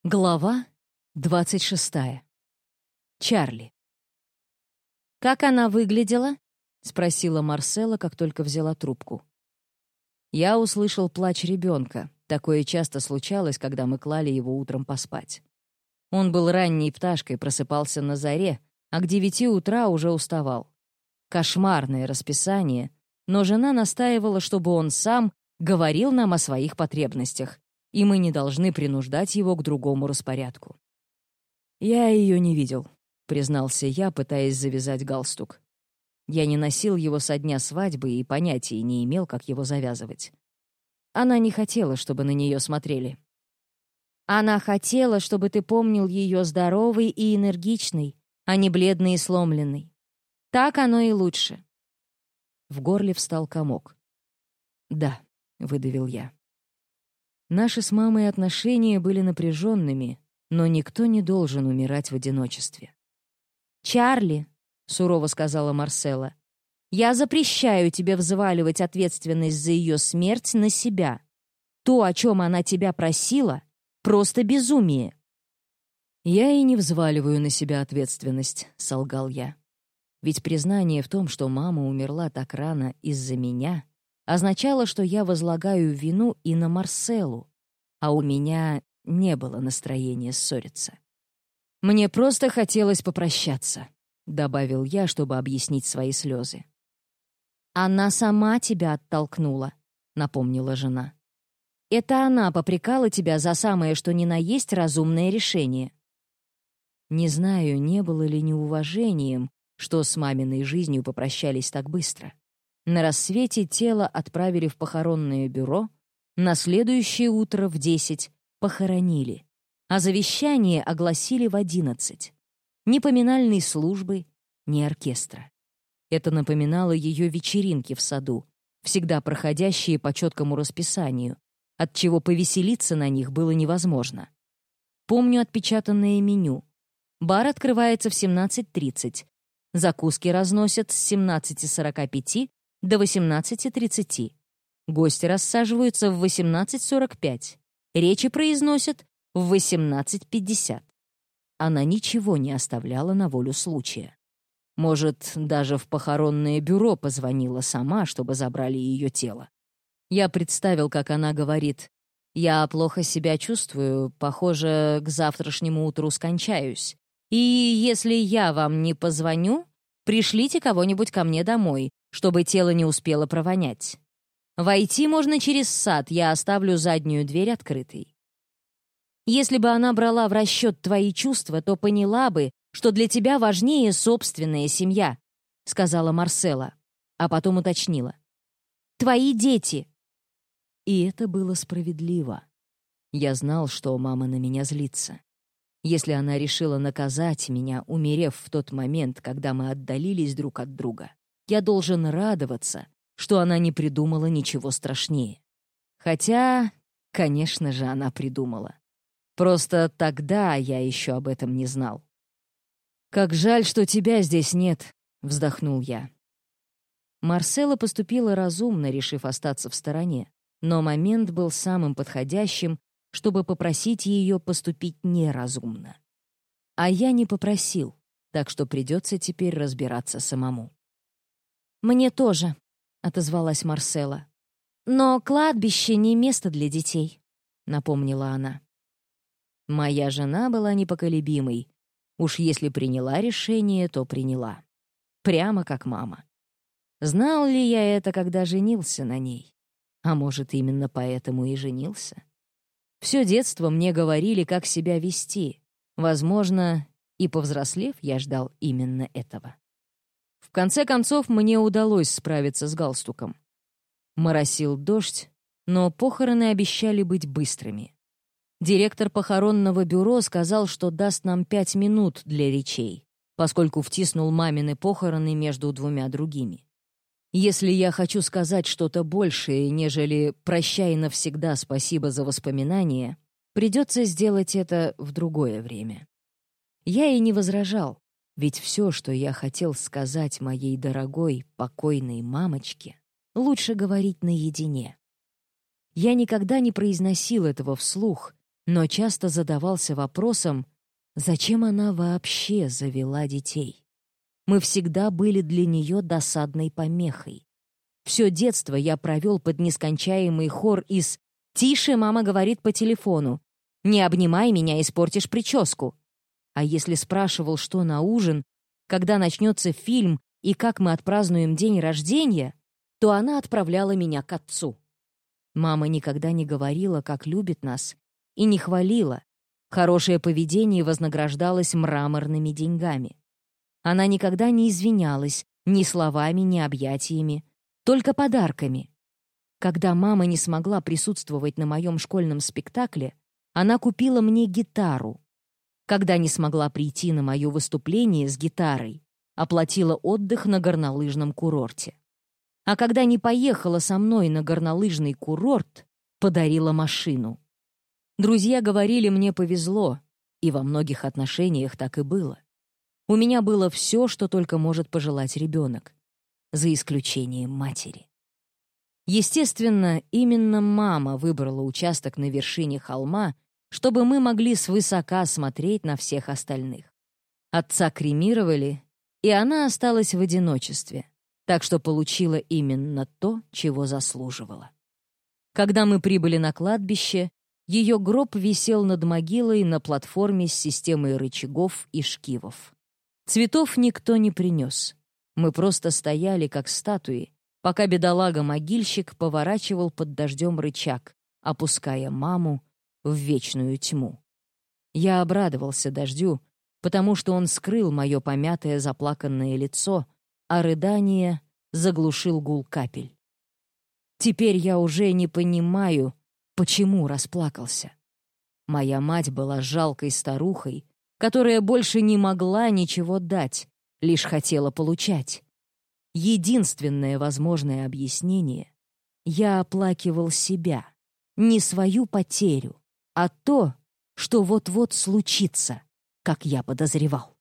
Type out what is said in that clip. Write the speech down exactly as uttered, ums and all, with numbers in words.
Глава двадцать шестая. Чарли. «Как она выглядела?» — спросила Марсела, как только взяла трубку. Я услышал плач ребенка. Такое часто случалось, когда мы клали его утром поспать. Он был ранней пташкой, просыпался на заре, а к девяти утра уже уставал. Кошмарное расписание, но жена настаивала, чтобы он сам говорил нам о своих потребностях, и мы не должны принуждать его к другому распорядку. «Я ее не видел», — признался я, пытаясь завязать галстук. Я не носил его со дня свадьбы и понятия не имел, как его завязывать. Она не хотела, чтобы на нее смотрели. «Она хотела, чтобы ты помнил ее здоровой и энергичной, а не бледной и сломленной. Так оно и лучше». В горле встал комок. «Да», — выдавил я. Наши с мамой отношения были напряженными, но никто не должен умирать в одиночестве. «Чарли», — сурово сказала Марсела, — «я запрещаю тебе взваливать ответственность за ее смерть на себя. То, о чем она тебя просила, просто безумие». «Я и не взваливаю на себя ответственность», — солгал я. Ведь признание в том, что мама умерла так рано из-за меня, означало, что я возлагаю вину и на Марселу, а у меня не было настроения ссориться. «Мне просто хотелось попрощаться», — добавил я, чтобы объяснить свои слезы. «Она сама тебя оттолкнула», — напомнила жена. «Это она попрекала тебя за самое что ни на есть разумное решение». Не знаю, не было ли неуважением, что с маминой жизнью попрощались так быстро. На рассвете тело отправили в похоронное бюро, на следующее утро в десять похоронили, а завещание огласили в одиннадцать. Ни поминальной службы, ни оркестра. Это напоминало ее вечеринки в саду, всегда проходящие по четкому расписанию, отчего повеселиться на них было невозможно. Помню отпечатанное меню. Бар открывается в семнадцать тридцать. Закуски разносят с семнадцати сорока пяти до восемнадцати тридцати. Гости рассаживаются в восемнадцать сорок пять. Речи произносят в восемнадцать пятьдесят. Она ничего не оставляла на волю случая. Может, даже в похоронное бюро позвонила сама, чтобы забрали ее тело. Я представил, как она говорит: «Я плохо себя чувствую, похоже, к завтрашнему утру скончаюсь. И если я вам не позвоню, пришлите кого-нибудь ко мне домой, чтобы тело не успело провонять. Войти можно через сад, я оставлю заднюю дверь открытой». Если бы она брала в расчет твои чувства, то поняла бы, что для тебя важнее собственная семья, — сказала Марсела, а потом уточнила. «Твои дети». И это было справедливо. Я знал, что мама на меня злится. Если она решила наказать меня, умерев в тот момент, когда мы отдалились друг от друга, я должен радоваться, что она не придумала ничего страшнее. Хотя, конечно же, она придумала. Просто тогда я еще об этом не знал. «Как жаль, что тебя здесь нет», — вздохнул я. Марсела поступила разумно, решив остаться в стороне, но момент был самым подходящим, чтобы попросить ее поступить неразумно. А я не попросил, так что придется теперь разбираться самому. «Мне тоже», — отозвалась Марсела. «Но кладбище не место для детей», — напомнила она. Моя жена была непоколебимой. Уж если приняла решение, то приняла. Прямо как мама. Знал ли я это, когда женился на ней? А может, именно поэтому и женился? Все детство мне говорили, как себя вести. Возможно, и повзрослев, я ждал именно этого. В конце концов, мне удалось справиться с галстуком. Моросил дождь, но похороны обещали быть быстрыми. Директор похоронного бюро сказал, что даст нам пять минут для речей, поскольку втиснул мамины похороны между двумя другими. Если я хочу сказать что-то большее, нежели «прощай навсегда, спасибо за воспоминания», придется сделать это в другое время. Я и не возражал, ведь все, что я хотел сказать моей дорогой, покойной мамочке, лучше говорить наедине. Я никогда не произносил этого вслух, но часто задавался вопросом, зачем она вообще завела детей. Мы всегда были для нее досадной помехой. Все детство я провел под нескончаемый хор из «Тише, мама говорит по телефону», «Не обнимай меня, испортишь прическу». А если спрашивал, что на ужин, когда начнется фильм и как мы отпразднуем день рождения, то она отправляла меня к отцу. Мама никогда не говорила, как любит нас, и не хвалила. Хорошее поведение вознаграждалось мраморными деньгами. Она никогда не извинялась ни словами, ни объятиями, только подарками. Когда мама не смогла присутствовать на моем школьном спектакле, она купила мне гитару. Когда не смогла прийти на мое выступление с гитарой, оплатила отдых на горнолыжном курорте. А когда не поехала со мной на горнолыжный курорт, подарила машину. Друзья говорили, мне повезло, и во многих отношениях так и было. У меня было все, что только может пожелать ребенок, за исключением матери. Естественно, именно мама выбрала участок на вершине холма, чтобы мы могли свысока смотреть на всех остальных. Отца кремировали, и она осталась в одиночестве, так что получила именно то, чего заслуживала. Когда мы прибыли на кладбище, ее гроб висел над могилой на платформе с системой рычагов и шкивов. Цветов никто не принес. Мы просто стояли, как статуи, пока бедолага-могильщик поворачивал под дождем рычаг, опуская маму в вечную тьму. Я обрадовался дождю, потому что он скрыл мое помятое заплаканное лицо, а рыдание заглушил гул капель. Теперь я уже не понимаю, почему расплакался. Моя мать была жалкой старухой, которая больше не могла ничего дать, лишь хотела получать. Единственное возможное объяснение — я оплакивал себя, не свою потерю, а то, что вот-вот случится, как я подозревал.